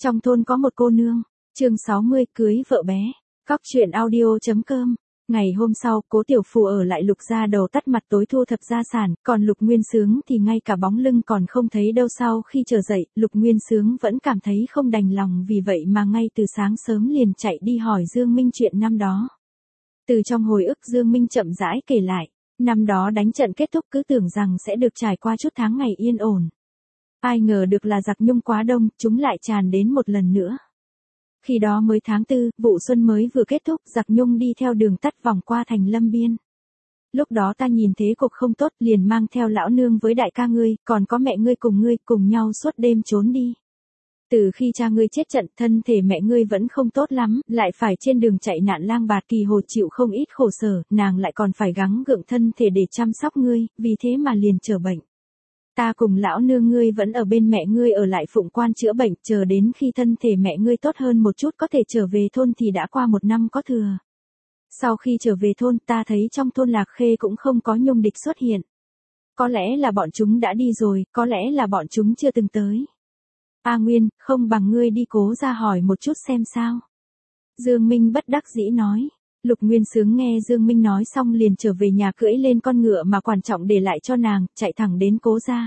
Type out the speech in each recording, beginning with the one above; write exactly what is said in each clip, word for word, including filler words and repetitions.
Trong thôn có một cô nương, chương sáu mươi cưới vợ bé. Cóc truyện audio chấm com. Ngày hôm sau, Cố Tiểu Phù ở lại Lục gia đầu tắt mặt tối thu thập gia sản, còn Lục Nguyên Xướng thì ngay cả bóng lưng còn không thấy đâu. Sau khi trở dậy, Lục Nguyên Xướng vẫn cảm thấy không đành lòng, vì vậy mà ngay từ sáng sớm liền chạy đi hỏi Dương Minh chuyện năm đó. Từ trong hồi ức Dương Minh chậm rãi kể lại, năm đó đánh trận kết thúc cứ tưởng rằng sẽ được trải qua chút tháng ngày yên ổn. Ai ngờ được là giặc Nhung quá đông, chúng lại tràn đến một lần nữa. Khi đó mới tháng tư, vụ xuân mới vừa kết thúc, giặc Nhung đi theo đường tắt vòng qua thành Lâm Biên. Lúc đó ta nhìn thế cục không tốt, liền mang theo lão nương với đại ca ngươi, còn có mẹ ngươi cùng ngươi, cùng nhau suốt đêm trốn đi. Từ khi cha ngươi chết trận, thân thể mẹ ngươi vẫn không tốt lắm, lại phải trên đường chạy nạn lang bạt kỳ hồ, chịu không ít khổ sở, nàng lại còn phải gắng gượng thân thể để chăm sóc ngươi, vì thế mà liền trở bệnh. Ta cùng lão nương ngươi vẫn ở bên mẹ ngươi ở lại phụng quan chữa bệnh, chờ đến khi thân thể mẹ ngươi tốt hơn một chút có thể trở về thôn thì đã qua một năm có thừa. Sau khi trở về thôn, ta thấy trong thôn Lạc Khê cũng không có Nhung địch xuất hiện. Có lẽ là bọn chúng đã đi rồi, có lẽ là bọn chúng chưa từng tới. A Nguyên, không bằng ngươi đi Cố ra hỏi một chút xem sao. Dương Minh bất đắc dĩ nói. Lục Nguyên Xướng nghe Dương Minh nói xong liền trở về nhà cưỡi lên con ngựa mà quan trọng để lại cho nàng, chạy thẳng đến Cố gia.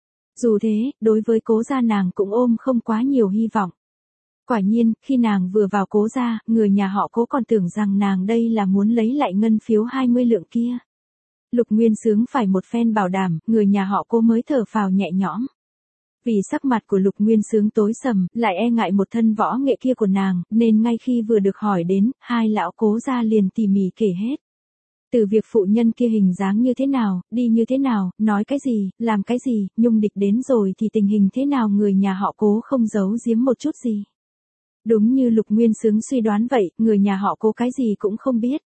Dù thế, đối với Cố gia nàng cũng ôm không quá nhiều hy vọng. Quả nhiên, khi nàng vừa vào Cố gia, người nhà họ Cố còn tưởng rằng nàng đây là muốn lấy lại ngân phiếu hai mươi lượng kia. Lục Nguyên Xướng phải một phen bảo đảm, người nhà họ Cố mới thở phào nhẹ nhõm. Vì sắc mặt của Lục Nguyên Xướng tối sầm, lại e ngại một thân võ nghệ kia của nàng, nên ngay khi vừa được hỏi đến, hai lão Cố gia liền tỉ mỉ kể hết. Từ việc phụ nhân kia hình dáng như thế nào, đi như thế nào, nói cái gì, làm cái gì, Nhung địch đến rồi thì tình hình thế nào, người nhà họ Cố không giấu giếm một chút gì. Đúng như Lục Nguyên Xướng suy đoán vậy, người nhà họ Cố cái gì cũng không biết.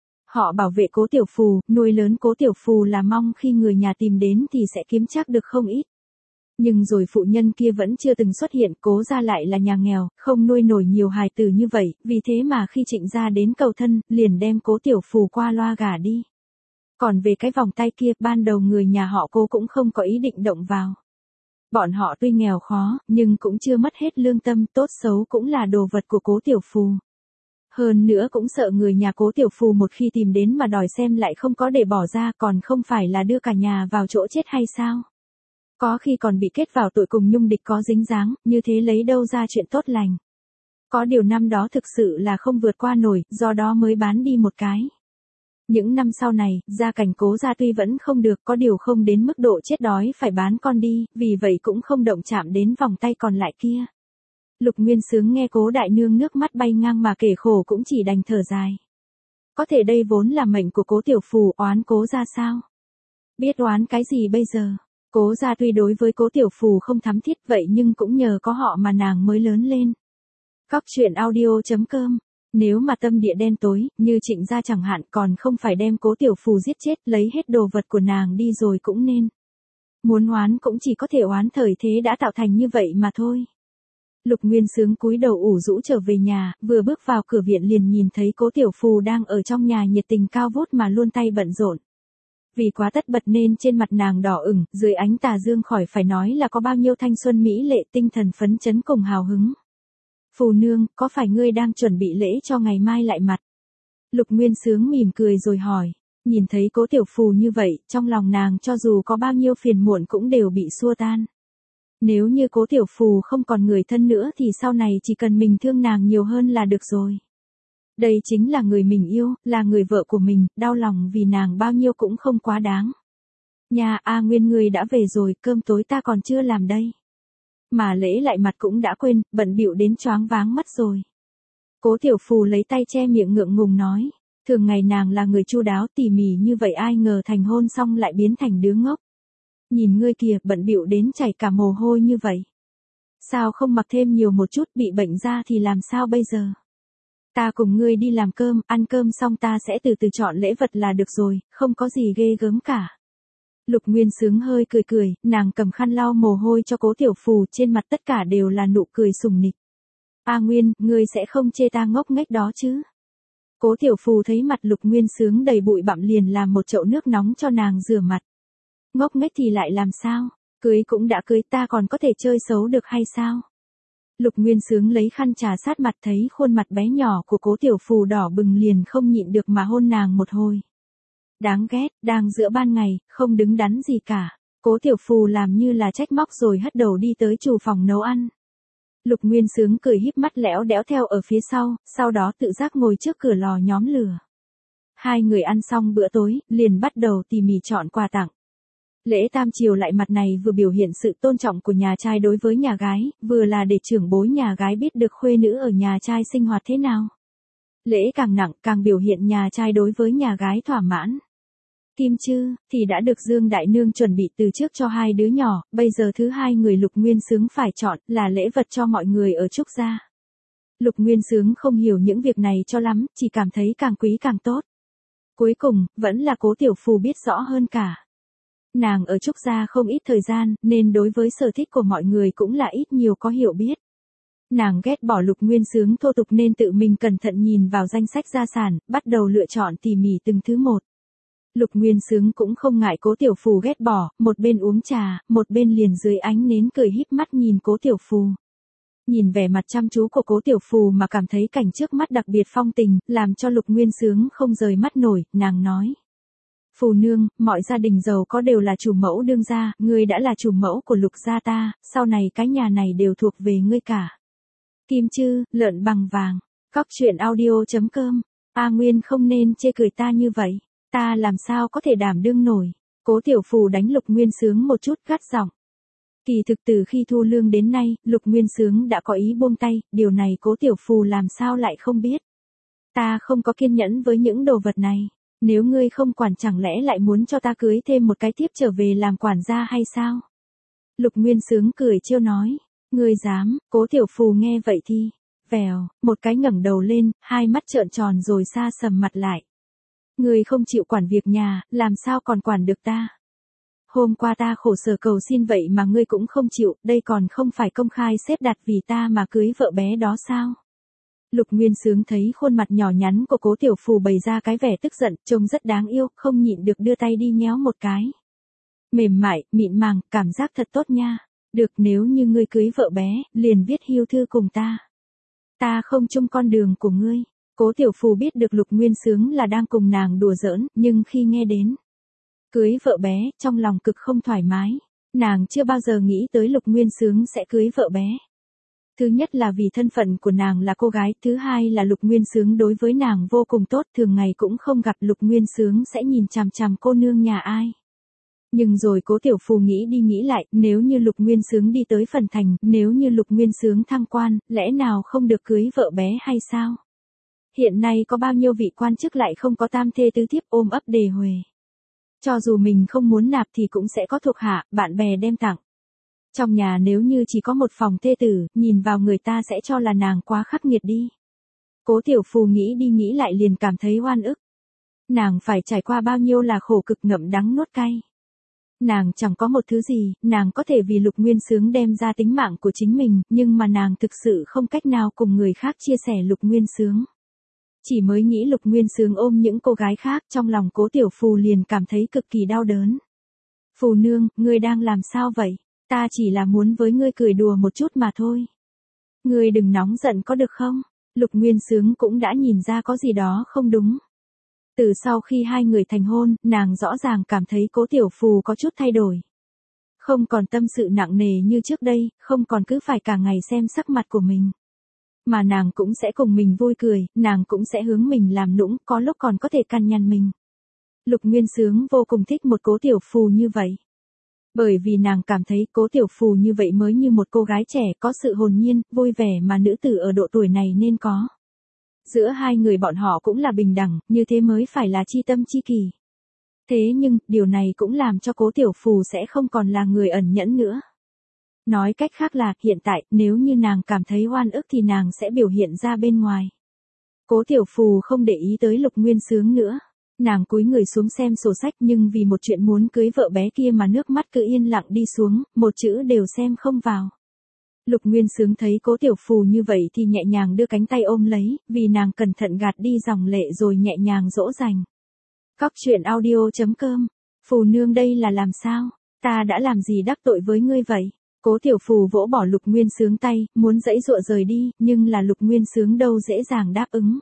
Họ bảo vệ Cố Tiểu Phù, nuôi lớn Cố Tiểu Phù là mong khi người nhà tìm đến thì sẽ kiếm chắc được không ít. Nhưng rồi phụ nhân kia vẫn chưa từng xuất hiện, Cố gia lại là nhà nghèo, không nuôi nổi nhiều hài tử như vậy, vì thế mà khi Trịnh gia đến cầu thân, liền đem Cố Tiểu Phù qua loa gả đi. Còn về cái vòng tay kia, ban đầu người nhà họ Cố cũng không có ý định động vào. Bọn họ tuy nghèo khó, nhưng cũng chưa mất hết lương tâm, tốt xấu cũng là đồ vật của Cố Tiểu Phù. Hơn nữa cũng sợ người nhà Cố Tiểu Phù một khi tìm đến mà đòi xem lại không có để bỏ ra, còn không phải là đưa cả nhà vào chỗ chết hay sao? Có khi còn bị kết vào tội cùng Nhung địch có dính dáng, như thế lấy đâu ra chuyện tốt lành. Có điều năm đó thực sự là không vượt qua nổi, do đó mới bán đi một cái. Những năm sau này, gia cảnh Cố gia tuy vẫn không được, có điều không đến mức độ chết đói phải bán con đi, vì vậy cũng không động chạm đến vòng tay còn lại kia. Lục Nguyên Xướng nghe Cố đại nương nước mắt bay ngang mà kể khổ cũng chỉ đành thở dài. Có thể đây vốn là mệnh của Cố Tiểu Phù, oán Cố gia sao? Biết oán cái gì bây giờ? Cố gia tuy đối với Cố Tiểu Phù không thắm thiết vậy nhưng cũng nhờ có họ mà nàng mới lớn lên. Cóc truyện audio chấm com. Nếu mà tâm địa đen tối, như Trịnh gia chẳng hạn, còn không phải đem Cố Tiểu Phù giết chết, lấy hết đồ vật của nàng đi rồi cũng nên. Muốn oán cũng chỉ có thể oán thời thế đã tạo thành như vậy mà thôi. Lục Nguyên Xướng cúi đầu ủ rũ trở về nhà, vừa bước vào cửa viện liền nhìn thấy Cố Tiểu Phù đang ở trong nhà nhiệt tình cao vút mà luôn tay bận rộn. Vì quá tất bật nên trên mặt nàng đỏ ửng, dưới ánh tà dương khỏi phải nói là có bao nhiêu thanh xuân mỹ lệ, tinh thần phấn chấn cùng hào hứng. Phù nương, có phải ngươi đang chuẩn bị lễ cho ngày mai lại mặt? Lục Nguyên Xướng mỉm cười rồi hỏi. Nhìn thấy Cố Tiểu Phù như vậy, trong lòng nàng cho dù có bao nhiêu phiền muộn cũng đều bị xua tan. Nếu như Cố Tiểu Phù không còn người thân nữa thì sau này chỉ cần mình thương nàng nhiều hơn là được rồi. Đây chính là người mình yêu, là người vợ của mình, đau lòng vì nàng bao nhiêu cũng không quá đáng. Nhà A Nguyên ngươi đã về rồi, cơm tối ta còn chưa làm đây. Mà lễ lại mặt cũng đã quên, bận bịu đến choáng váng mất rồi. Cố Tiểu Phù lấy tay che miệng ngượng ngùng nói, thường ngày nàng là người chu đáo tỉ mỉ như vậy, ai ngờ thành hôn xong lại biến thành đứa ngốc. Nhìn ngươi kìa, bận bịu đến chảy cả mồ hôi như vậy. Sao không mặc thêm nhiều một chút, bị bệnh ra thì làm sao bây giờ? Ta cùng ngươi đi làm cơm, ăn cơm xong ta sẽ từ từ chọn lễ vật là được rồi, không có gì ghê gớm cả. Lục Nguyên Xướng hơi cười cười, nàng cầm khăn lau mồ hôi cho Cố Tiểu Phù, trên mặt tất cả đều là nụ cười sùng nịch. A Nguyên, ngươi sẽ không chê ta ngốc nghếch đó chứ? Cố Tiểu Phù thấy mặt Lục Nguyên Xướng đầy bụi bặm liền làm một chậu nước nóng cho nàng rửa mặt. Ngốc nghếch thì lại làm sao? Cưới cũng đã cưới, ta còn có thể chơi xấu được hay sao? Lục Nguyên Sướng lấy khăn trà sát mặt, thấy khuôn mặt bé nhỏ của Cố Tiểu Phù đỏ bừng liền không nhịn được mà hôn nàng một hồi. Đáng ghét, đang giữa ban ngày, không đứng đắn gì cả. Cố Tiểu Phù làm như là trách móc rồi hất đầu đi tới chủ phòng nấu ăn. Lục Nguyên Sướng cười híp mắt lẽo đẽo theo ở phía sau, sau đó tự giác ngồi trước cửa lò nhóm lửa. Hai người ăn xong bữa tối, liền bắt đầu tỉ mỉ chọn quà tặng. Lễ tam chiều lại mặt này vừa biểu hiện sự tôn trọng của nhà trai đối với nhà gái, vừa là để trưởng bối nhà gái biết được khuê nữ ở nhà trai sinh hoạt thế nào. Lễ càng nặng càng biểu hiện nhà trai đối với nhà gái thỏa mãn. Kim Chư thì đã được Dương Đại Nương chuẩn bị từ trước cho hai đứa nhỏ, bây giờ thứ hai người Lục Nguyên Sướng phải chọn là lễ vật cho mọi người ở Trúc gia. Lục Nguyên Sướng không hiểu những việc này cho lắm, chỉ cảm thấy càng quý càng tốt. Cuối cùng, vẫn là Cố Tiểu Phù biết rõ hơn cả. Nàng ở Trúc gia không ít thời gian, nên đối với sở thích của mọi người cũng là ít nhiều có hiểu biết. Nàng ghét bỏ Lục Nguyên Sướng thô tục nên tự mình cẩn thận nhìn vào danh sách gia sản, bắt đầu lựa chọn tỉ mỉ từng thứ một. Lục Nguyên Sướng cũng không ngại Cố Tiểu Phù ghét bỏ, một bên uống trà, một bên liền dưới ánh nến cười híp mắt nhìn Cố Tiểu Phù. Nhìn vẻ mặt chăm chú của Cố Tiểu Phù mà cảm thấy cảnh trước mắt đặc biệt phong tình, làm cho Lục Nguyên Sướng không rời mắt nổi, nàng nói. Phù nương, mọi gia đình giàu có đều là chủ mẫu đương gia, ngươi đã là chủ mẫu của Lục gia ta, sau này cái nhà này đều thuộc về ngươi cả. Kim Chư, lợn bằng vàng, cóc truyện audio chấm com, A Nguyên không nên chê cười ta như vậy, ta làm sao có thể đảm đương nổi. Cố Tiểu Phù đánh Lục Nguyên Sướng một chút gắt giọng. Kỳ thực từ khi thu lương đến nay, Lục Nguyên Sướng đã có ý buông tay, điều này Cố Tiểu Phù làm sao lại không biết. Ta không có kiên nhẫn với những đồ vật này. Nếu ngươi không quản chẳng lẽ lại muốn cho ta cưới thêm một cái tiếp trở về làm quản gia hay sao? Lục Nguyên Sướng cười trêu nói. Ngươi dám, Cố Tiểu Phù nghe vậy thì, vèo, một cái ngẩng đầu lên, hai mắt trợn tròn rồi xa sầm mặt lại. Ngươi không chịu quản việc nhà, làm sao còn quản được ta? Hôm qua ta khổ sở cầu xin vậy mà ngươi cũng không chịu, đây còn không phải công khai xếp đặt vì ta mà cưới vợ bé đó sao? Lục Nguyên Sướng thấy khuôn mặt nhỏ nhắn của Cố Tiểu Phù bày ra cái vẻ tức giận, trông rất đáng yêu, không nhịn được đưa tay đi nhéo một cái. Mềm mại, mịn màng, cảm giác thật tốt nha. Được, nếu như ngươi cưới vợ bé, liền viết hưu thư cùng ta. Ta không chung con đường của ngươi. Cố Tiểu Phù biết được Lục Nguyên Sướng là đang cùng nàng đùa giỡn, nhưng khi nghe đến cưới vợ bé, trong lòng cực không thoải mái. Nàng chưa bao giờ nghĩ tới Lục Nguyên Sướng sẽ cưới vợ bé. Thứ nhất là vì thân phận của nàng là cô gái, thứ hai là Lục Nguyên Sướng đối với nàng vô cùng tốt, thường ngày cũng không gặp Lục Nguyên Sướng sẽ nhìn chằm chằm cô nương nhà ai. Nhưng rồi Cố Tiểu Phù nghĩ đi nghĩ lại, nếu như Lục Nguyên Sướng đi tới phần thành, nếu như Lục Nguyên Sướng thăng quan, lẽ nào không được cưới vợ bé hay sao? Hiện nay có bao nhiêu vị quan chức lại không có tam thê tứ thiếp ôm ấp đề huề. Cho dù mình không muốn nạp thì cũng sẽ có thuộc hạ, bạn bè đem tặng. Trong nhà nếu như chỉ có một phòng thê tử, nhìn vào người ta sẽ cho là nàng quá khắc nghiệt đi. Cố Tiểu Phù nghĩ đi nghĩ lại liền cảm thấy oan ức. Nàng phải trải qua bao nhiêu là khổ cực ngậm đắng nuốt cay. Nàng chẳng có một thứ gì, nàng có thể vì Lục Nguyên Sướng đem ra tính mạng của chính mình, nhưng mà nàng thực sự không cách nào cùng người khác chia sẻ Lục Nguyên Sướng. Chỉ mới nghĩ Lục Nguyên Sướng ôm những cô gái khác, trong lòng Cố Tiểu Phù liền cảm thấy cực kỳ đau đớn. Phù nương, ngươi đang làm sao vậy? Ta chỉ là muốn với ngươi cười đùa một chút mà thôi. Ngươi đừng nóng giận có được không? Lục Nguyên Sướng cũng đã nhìn ra có gì đó không đúng. Từ sau khi hai người thành hôn, nàng rõ ràng cảm thấy Cố Tiểu Phù có chút thay đổi. Không còn tâm sự nặng nề như trước đây, không còn cứ phải cả ngày xem sắc mặt của mình. Mà nàng cũng sẽ cùng mình vui cười, nàng cũng sẽ hướng mình làm nũng, có lúc còn có thể căn nhằn mình. Lục Nguyên Sướng vô cùng thích một Cố Tiểu Phù như vậy. Bởi vì nàng cảm thấy Cố Tiểu Phù như vậy mới như một cô gái trẻ có sự hồn nhiên, vui vẻ mà nữ tử ở độ tuổi này nên có. Giữa hai người bọn họ cũng là bình đẳng, như thế mới phải là chi tâm chi kỳ. Thế nhưng, điều này cũng làm cho Cố Tiểu Phù sẽ không còn là người ẩn nhẫn nữa. Nói cách khác là, hiện tại, nếu như nàng cảm thấy oan ức thì nàng sẽ biểu hiện ra bên ngoài. Cố Tiểu Phù không để ý tới Lục Nguyên Sướng nữa. Nàng cúi người xuống xem sổ sách nhưng vì một chuyện muốn cưới vợ bé kia mà nước mắt cứ yên lặng đi xuống, một chữ đều xem không vào. Lục Nguyên Sướng thấy Cố Tiểu Phù như vậy thì nhẹ nhàng đưa cánh tay ôm lấy, vì nàng cẩn thận gạt đi dòng lệ rồi nhẹ nhàng dỗ dành. Cóc truyện audio chấm com, Phù nương đây là làm sao? Ta đã làm gì đắc tội với ngươi vậy? Cố Tiểu Phù vỗ bỏ Lục Nguyên Sướng tay, muốn giãy giụa rời đi, nhưng là Lục Nguyên Sướng đâu dễ dàng đáp ứng.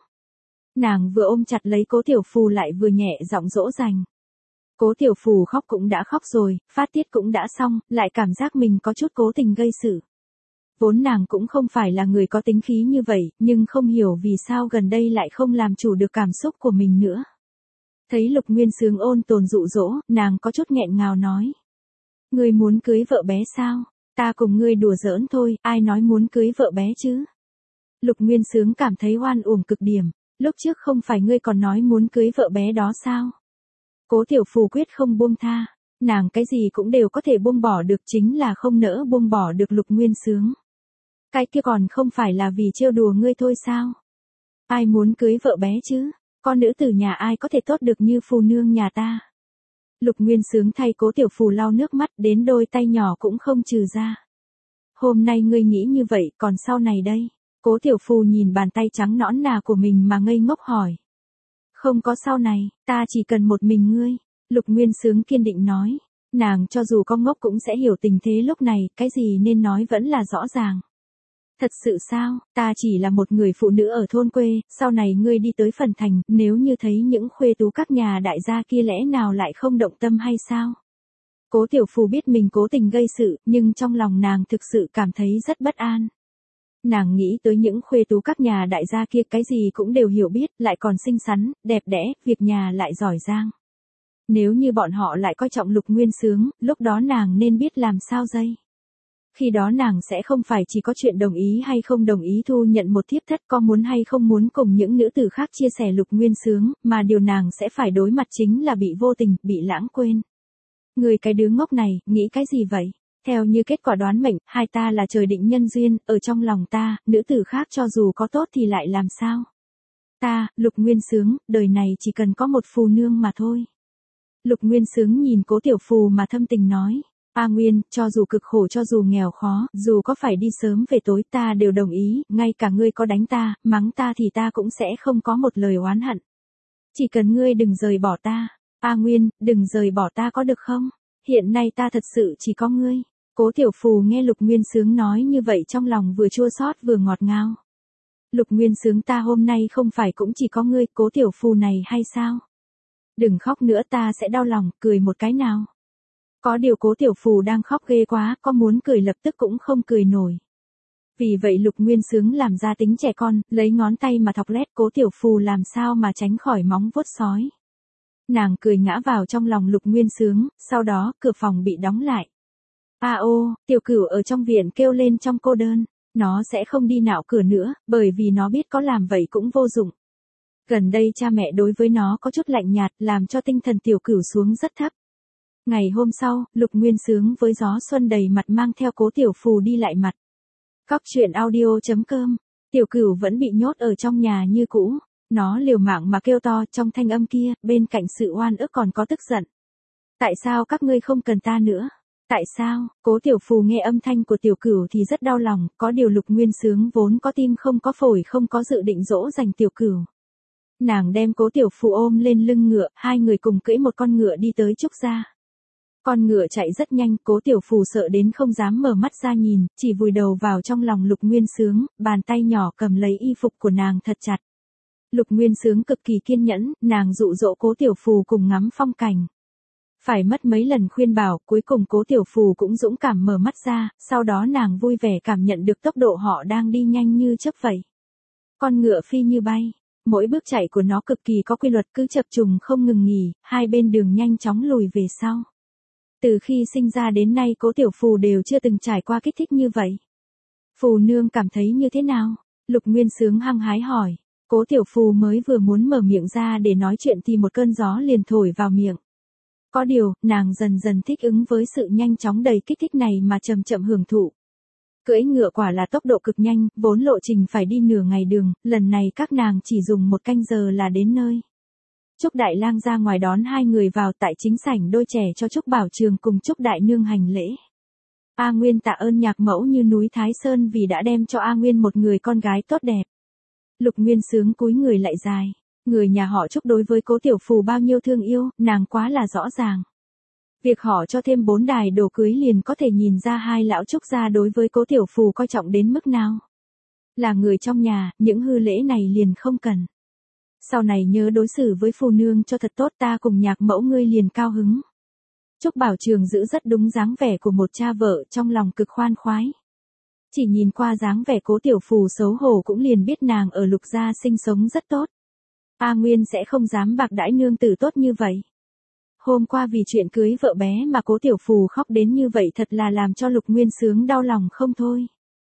Nàng vừa ôm chặt lấy Cố Tiểu Phù lại vừa nhẹ giọng dỗ dành. Cố Tiểu Phù khóc cũng đã khóc rồi, phát tiết cũng đã xong, lại cảm giác mình có chút cố tình gây sự. Vốn nàng cũng không phải là người có tính khí như vậy, nhưng không hiểu vì sao gần đây lại không làm chủ được cảm xúc của mình nữa. Thấy Lục Nguyên Sướng ôn tồn dụ dỗ, nàng có chút nghẹn ngào nói. Ngươi muốn cưới vợ bé sao? Ta cùng ngươi đùa giỡn thôi, ai nói muốn cưới vợ bé chứ? Lục Nguyên Sướng cảm thấy oan uổng cực điểm, lúc trước không phải ngươi còn nói muốn cưới vợ bé đó sao? Cố Tiểu Phù quyết không buông tha, nàng cái gì cũng đều có thể buông bỏ được, chính là không nỡ buông bỏ được Lục Nguyên Sướng. Cái kia còn không phải là vì trêu đùa ngươi thôi sao? Ai muốn cưới vợ bé chứ? Con nữ tử nhà ai có thể tốt được như phù nương nhà ta? Lục Nguyên Sướng thay Cố Tiểu Phù lau nước mắt, đến đôi tay nhỏ cũng không trừ ra. Hôm nay ngươi nghĩ như vậy, còn sau này đây? Cố Tiểu Phù nhìn bàn tay trắng nõn nà của mình mà ngây ngốc hỏi. Không có sau này, ta chỉ cần một mình ngươi. Lục Nguyên Sướng kiên định nói. Nàng cho dù có ngốc cũng sẽ hiểu tình thế lúc này, cái gì nên nói vẫn là rõ ràng. Thật sự sao, ta chỉ là một người phụ nữ ở thôn quê, sau này ngươi đi tới phần thành, nếu như thấy những khuê tú các nhà đại gia kia lẽ nào lại không động tâm hay sao? Cố Tiểu Phù biết mình cố tình gây sự, nhưng trong lòng nàng thực sự cảm thấy rất bất an. Nàng nghĩ tới những khuê tú các nhà đại gia kia cái gì cũng đều hiểu biết, lại còn xinh xắn, đẹp đẽ, việc nhà lại giỏi giang. Nếu như bọn họ lại coi trọng Lục Nguyên Sướng, lúc đó nàng nên biết làm sao dây. Khi đó nàng sẽ không phải chỉ có chuyện đồng ý hay không đồng ý thu nhận một thiếp thất, có muốn hay không muốn cùng những nữ tử khác chia sẻ Lục Nguyên Sướng, mà điều nàng sẽ phải đối mặt chính là bị vô tình, bị lãng quên. Người cái đứa ngốc này, nghĩ cái gì vậy? Theo như kết quả đoán mệnh, hai ta là trời định nhân duyên, ở trong lòng ta, nữ tử khác cho dù có tốt thì lại làm sao? Ta, Lục Nguyên Sướng, đời này chỉ cần có một phù nương mà thôi. Lục Nguyên Sướng nhìn Cố Tiểu Phù mà thâm tình nói. A Nguyên, cho dù cực khổ cho dù nghèo khó, dù có phải đi sớm về tối ta đều đồng ý, ngay cả ngươi có đánh ta, mắng ta thì ta cũng sẽ không có một lời oán hận. Chỉ cần ngươi đừng rời bỏ ta. A Nguyên, đừng rời bỏ ta có được không? Hiện nay ta thật sự chỉ có ngươi. Cố Tiểu Phù nghe Lục Nguyên Sướng nói như vậy trong lòng vừa chua xót vừa ngọt ngào. Lục Nguyên Sướng, ta hôm nay không phải cũng chỉ có ngươi, Cố Tiểu Phù này hay sao? Đừng khóc nữa, ta sẽ đau lòng, cười một cái nào. Có điều Cố Tiểu Phù đang khóc ghê quá, có muốn cười lập tức cũng không cười nổi. Vì vậy Lục Nguyên Sướng làm ra tính trẻ con, lấy ngón tay mà thọc lét Cố Tiểu Phù làm sao mà tránh khỏi móng vuốt sói. Nàng cười ngã vào trong lòng Lục Nguyên Sướng, sau đó cửa phòng bị đóng lại. A ô, Tiểu Cửu ở trong viện kêu lên trong cô đơn, nó sẽ không đi nạo cửa nữa, bởi vì nó biết có làm vậy cũng vô dụng. Gần đây cha mẹ đối với nó có chút lạnh nhạt, làm cho tinh thần Tiểu Cửu xuống rất thấp. Ngày hôm sau, Lục Nguyên Sướng với gió xuân đầy mặt mang theo Cố Tiểu Phù đi lại mặt. Cóc truyện audio chấm com, Tiểu Cửu vẫn bị nhốt ở trong nhà như cũ. Nó liều mạng mà kêu to, trong thanh âm kia, bên cạnh sự oan ức còn có tức giận. Tại sao các ngươi không cần ta nữa? Tại sao? Cố Tiểu Phù nghe âm thanh của Tiểu Cửu thì rất đau lòng, có điều Lục Nguyên Sướng vốn có tim không có phổi không có dự định dỗ dành Tiểu Cửu. Nàng đem Cố Tiểu Phù ôm lên lưng ngựa, hai người cùng cưỡi một con ngựa đi tới Trúc gia. Con ngựa chạy rất nhanh, Cố Tiểu Phù sợ đến không dám mở mắt ra nhìn, chỉ vùi đầu vào trong lòng Lục Nguyên Sướng, bàn tay nhỏ cầm lấy y phục của nàng thật chặt. Lục Nguyên Sướng cực kỳ kiên nhẫn, nàng dụ dỗ Cố Tiểu Phù cùng ngắm phong cảnh. Phải mất mấy lần khuyên bảo, cuối cùng Cố Tiểu Phù cũng dũng cảm mở mắt ra, sau đó nàng vui vẻ cảm nhận được tốc độ họ đang đi nhanh như chớp vậy. Con ngựa phi như bay, mỗi bước chạy của nó cực kỳ có quy luật, cứ chập trùng không ngừng nghỉ, hai bên đường nhanh chóng lùi về sau. Từ khi sinh ra đến nay Cố Tiểu Phù đều chưa từng trải qua kích thích như vậy. Phù nương cảm thấy như thế nào? Lục Nguyên Sướng hăng hái hỏi. Cố Tiểu Phù mới vừa muốn mở miệng ra để nói chuyện thì một cơn gió liền thổi vào miệng. Có điều, nàng dần dần thích ứng với sự nhanh chóng đầy kích thích này mà chậm chậm hưởng thụ. Cưỡi ngựa quả là tốc độ cực nhanh, vốn lộ trình phải đi nửa ngày đường, lần này các nàng chỉ dùng một canh giờ là đến nơi. Trúc Đại Lang ra ngoài đón hai người vào tại chính sảnh đôi trẻ cho Trúc Bảo Trường cùng Trúc Đại Nương hành lễ. A Nguyên tạ ơn nhạc mẫu như núi Thái Sơn vì đã đem cho A Nguyên một người con gái tốt đẹp. Lục Nguyên Sướng cúi người lại dài. Người nhà họ Trúc đối với Cố Tiểu Phù bao nhiêu thương yêu, nàng quá là rõ ràng. Việc họ cho thêm bốn đài đồ cưới liền có thể nhìn ra hai lão Trúc gia đối với Cố Tiểu Phù coi trọng đến mức nào. Là người trong nhà, những hư lễ này liền không cần. Sau này nhớ đối xử với phù nương cho thật tốt, ta cùng nhạc mẫu ngươi liền cao hứng. Trúc Bảo Trường giữ rất đúng dáng vẻ của một cha vợ, trong lòng cực khoan khoái. Chỉ nhìn qua dáng vẻ Cố Tiểu Phù xấu hổ cũng liền biết nàng ở Lục gia sinh sống rất tốt. A Nguyên sẽ không dám bạc đãi nương tử tốt như vậy. Hôm qua vì chuyện cưới vợ bé mà Cố Tiểu Phù khóc đến như vậy thật là làm cho Lục Nguyên Xướng đau lòng không thôi.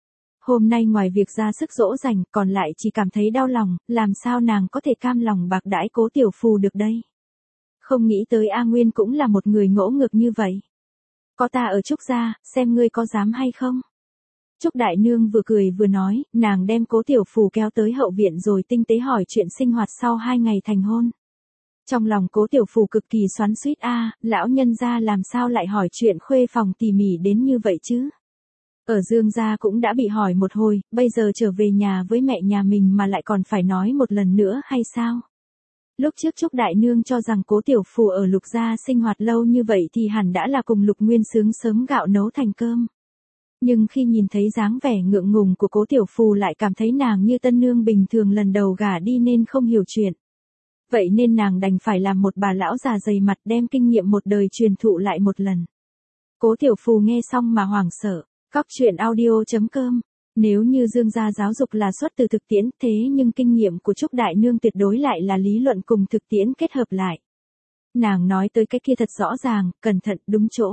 Hôm nay ngoài việc ra sức dỗ dành còn lại chỉ cảm thấy đau lòng, làm sao nàng có thể cam lòng bạc đãi Cố Tiểu Phù được đây. Không nghĩ tới A Nguyên cũng là một người ngỗ ngược như vậy. Có ta ở Trúc gia, xem ngươi có dám hay không. Trúc Đại Nương vừa cười vừa nói, nàng đem Cố Tiểu Phù kéo tới hậu viện rồi tinh tế hỏi chuyện sinh hoạt sau hai ngày thành hôn. Trong lòng Cố Tiểu Phù cực kỳ xoắn xuýt, a, lão nhân gia làm sao lại hỏi chuyện khuê phòng tỉ mỉ đến như vậy chứ? Ở Dương gia cũng đã bị hỏi một hồi, bây giờ trở về nhà với mẹ nhà mình mà lại còn phải nói một lần nữa hay sao? Lúc trước Trúc Đại Nương cho rằng Cố Tiểu Phù ở Lục gia sinh hoạt lâu như vậy thì hẳn đã là cùng Lục Nguyên Xướng sớm gạo nấu thành cơm. Nhưng khi nhìn thấy dáng vẻ ngượng ngùng của Cố Tiểu Phù lại cảm thấy nàng như tân nương bình thường lần đầu gả đi nên không hiểu chuyện. Vậy nên nàng đành phải làm một bà lão già dày mặt đem kinh nghiệm một đời truyền thụ lại một lần. Cố Tiểu Phù nghe xong mà hoảng sợ. Cóc truyện audio chấm com. Nếu như Dương gia giáo dục là xuất từ thực tiễn, thế nhưng kinh nghiệm của Trúc Đại Nương tuyệt đối lại là lý luận cùng thực tiễn kết hợp lại. Nàng nói tới cái kia thật rõ ràng, cẩn thận, đúng chỗ.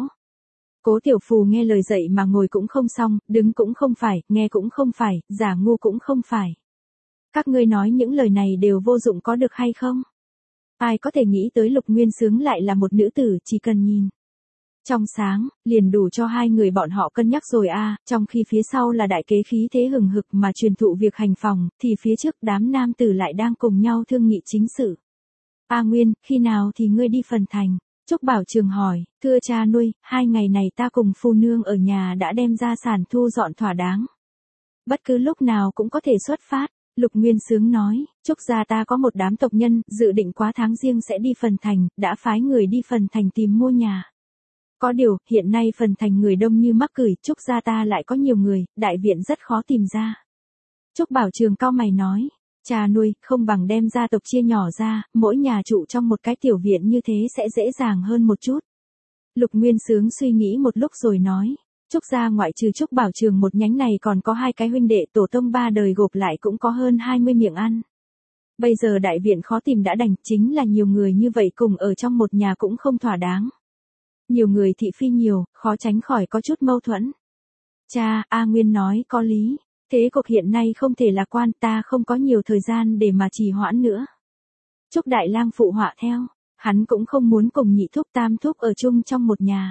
Cố Tiểu Phù nghe lời dạy mà ngồi cũng không xong, đứng cũng không phải, nghe cũng không phải, giả ngu cũng không phải. Các ngươi nói những lời này đều vô dụng có được hay không? Ai có thể nghĩ tới Lục Nguyên Xướng lại là một nữ tử, chỉ cần nhìn. Trong sáng, liền đủ cho hai người bọn họ cân nhắc rồi a, à, trong khi phía sau là đại kế khí thế hừng hực mà truyền thụ việc hành phòng, thì phía trước đám nam tử lại đang cùng nhau thương nghị chính sự. A Nguyên, khi nào thì ngươi đi phần thành? Trúc Bảo Trường hỏi, thưa cha nuôi, hai ngày này ta cùng phu nương ở nhà đã đem gia sản thu dọn thỏa đáng. Bất cứ lúc nào cũng có thể xuất phát. Lục Nguyên Xướng nói, Trúc gia ta có một đám tộc nhân, dự định quá tháng riêng sẽ đi phần thành, đã phái người đi phần thành tìm mua nhà. Có điều, hiện nay phần thành người đông như mắc cửi, Trúc gia ta lại có nhiều người, đại viện rất khó tìm ra. Trúc Bảo Trường cau mày nói, cha nuôi, không bằng đem gia tộc chia nhỏ ra, mỗi nhà trụ trong một cái tiểu viện như thế sẽ dễ dàng hơn một chút. Lục Nguyên Xướng suy nghĩ một lúc rồi nói, Trúc gia ngoại trừ Trúc Bảo Trường một nhánh này còn có hai cái huynh đệ tổ tông ba đời gộp lại cũng có hơn hai mươi miệng ăn. Bây giờ đại viện khó tìm đã đành, chính là nhiều người như vậy cùng ở trong một nhà cũng không thỏa đáng. Nhiều người thị phi nhiều, khó tránh khỏi có chút mâu thuẫn. Cha, A Nguyên nói có lý, thế cục hiện nay không thể lạc quan, ta không có nhiều thời gian để mà trì hoãn nữa. Trúc Đại Lang phụ họa theo, hắn cũng không muốn cùng nhị thúc tam thúc ở chung trong một nhà.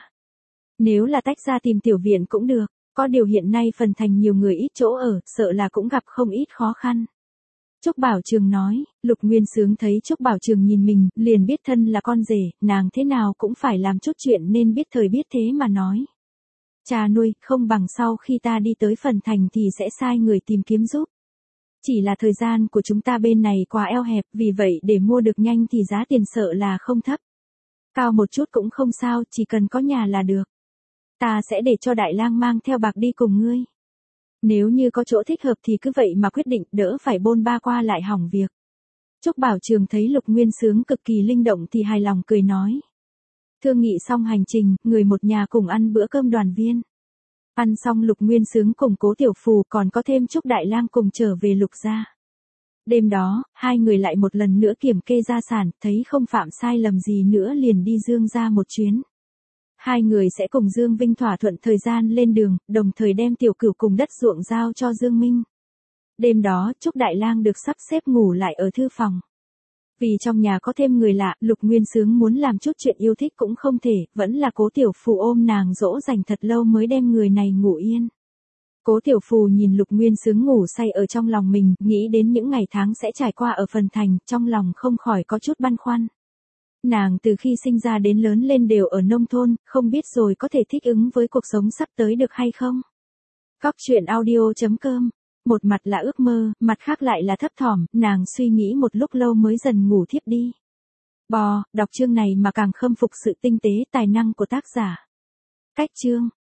Nếu là tách ra tìm tiểu viện cũng được, có điều hiện nay phần thành nhiều người ít chỗ ở, sợ là cũng gặp không ít khó khăn. Trúc Bảo Trường nói, Lục Nguyên Xướng thấy Trúc Bảo Trường nhìn mình, liền biết thân là con rể, nàng thế nào cũng phải làm chút chuyện nên biết thời biết thế mà nói. Cha nuôi, không bằng sau khi ta đi tới phần thành thì sẽ sai người tìm kiếm giúp. Chỉ là thời gian của chúng ta bên này quá eo hẹp, vì vậy để mua được nhanh thì giá tiền sợ là không thấp. Cao một chút cũng không sao, chỉ cần có nhà là được. Ta sẽ để cho Đại Lang mang theo bạc đi cùng ngươi. Nếu như có chỗ thích hợp thì cứ vậy mà quyết định, đỡ phải bôn ba qua lại hỏng việc. Trúc Bảo Trường thấy Lục Nguyên Xướng cực kỳ linh động thì hài lòng cười nói. Thương nghị xong hành trình, người một nhà cùng ăn bữa cơm đoàn viên. Ăn xong Lục Nguyên Xướng cùng Cố Tiểu Phù còn có thêm Trúc Đại Lang cùng trở về Lục gia. Đêm đó, hai người lại một lần nữa kiểm kê gia sản, thấy không phạm sai lầm gì nữa liền đi Dương gia một chuyến. Hai người sẽ cùng Dương Vinh thỏa thuận thời gian lên đường, đồng thời đem tiểu cửu cùng đất ruộng giao cho Dương Minh. Đêm đó, Trúc Đại Lang được sắp xếp ngủ lại ở thư phòng. Vì trong nhà có thêm người lạ, Lục Nguyên Xướng muốn làm chút chuyện yêu thích cũng không thể, vẫn là Cố Tiểu Phù ôm nàng dỗ dành thật lâu mới đem người này ngủ yên. Cố Tiểu Phù nhìn Lục Nguyên Xướng ngủ say ở trong lòng mình, nghĩ đến những ngày tháng sẽ trải qua ở phần thành, trong lòng không khỏi có chút băn khoăn. Nàng từ khi sinh ra đến lớn lên đều ở nông thôn, không biết rồi có thể thích ứng với cuộc sống sắp tới được hay không. Cóc truyện audio chấm com. Một mặt là ước mơ, mặt khác lại là thấp thỏm, nàng suy nghĩ một lúc lâu mới dần ngủ thiếp đi. Bò, đọc chương này mà càng khâm phục sự tinh tế tài năng của tác giả. Cách chương